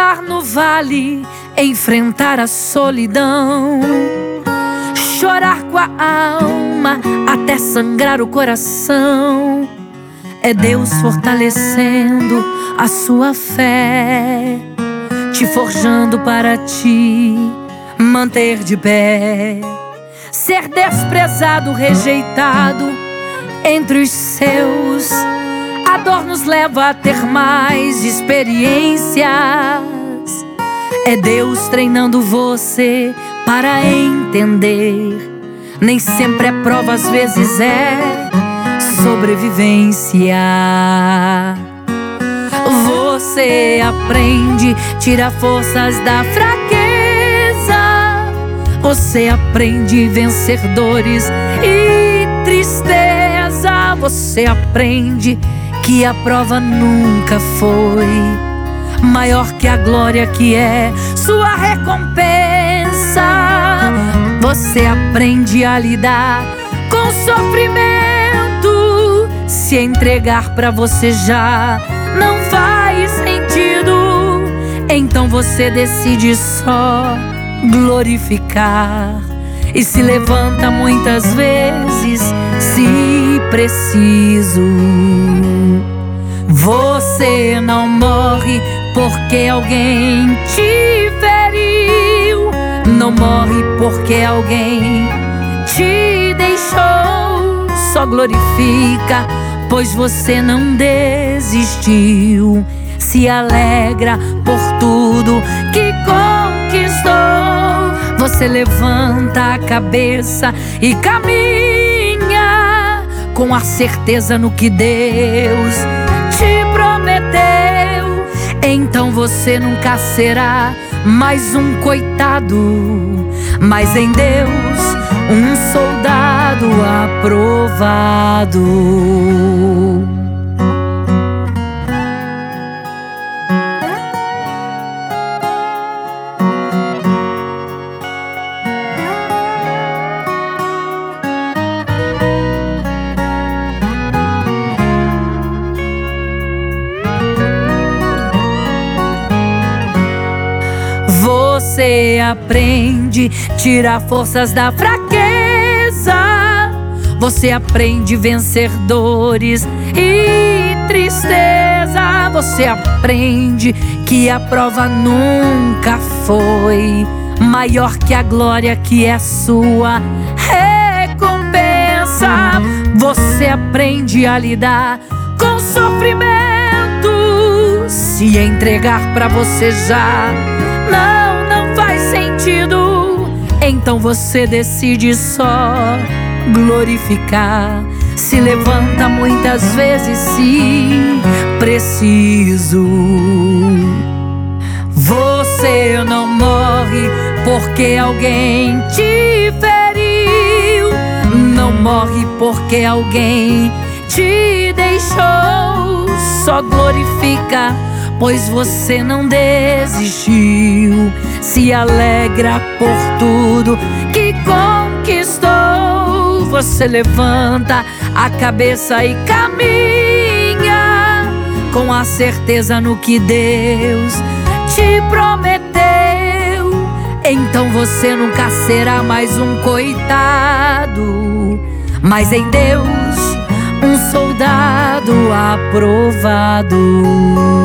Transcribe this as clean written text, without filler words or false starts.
andar no vale, enfrentar a solidão, chorar com a alma até sangrar o coração. É Deus fortalecendo a sua fé, te forjando para te manter de pé. Ser desprezado, rejeitado entre os seus, a dor nos leva a ter mais experiências. É Deus treinando você para entender. Nem sempre é prova, às vezes é sobrevivência. Você aprende, tira forças da fraqueza. Você aprende a vencer dores e tristeza. Você aprende que a prova nunca foi maior que a glória que é sua recompensa. Você aprende a lidar com sofrimento. Se entregar pra você já não faz sentido, então você decide só glorificar e se levanta muitas vezes se preciso. Você não morre porque alguém te feriu, não morre porque alguém te deixou. Só glorifica, pois você não desistiu. Se alegra por tudo que conquistou. Você levanta a cabeça e caminha com a certeza no que Deus te prometeu. Então você nunca será mais um coitado, mas em Deus um soldado aprovado. Você aprende, tira forças da fraqueza. Você aprende a vencer dores e tristeza. Você aprende que a prova nunca foi maior que a glória que é sua recompensa. Você aprende a lidar com sofrimento. Se entregar pra você já não faz sentido, então você decide só glorificar. Se levanta muitas vezes se preciso. Você não morre porque alguém te feriu, não morre porque alguém te deixou. Só glorifica, pois você não desistiu. Se alegra por tudo que conquistou. Você levanta a cabeça e caminha com a certeza no que Deus te prometeu. Então você nunca será mais um coitado, mas em Deus um soldado aprovado.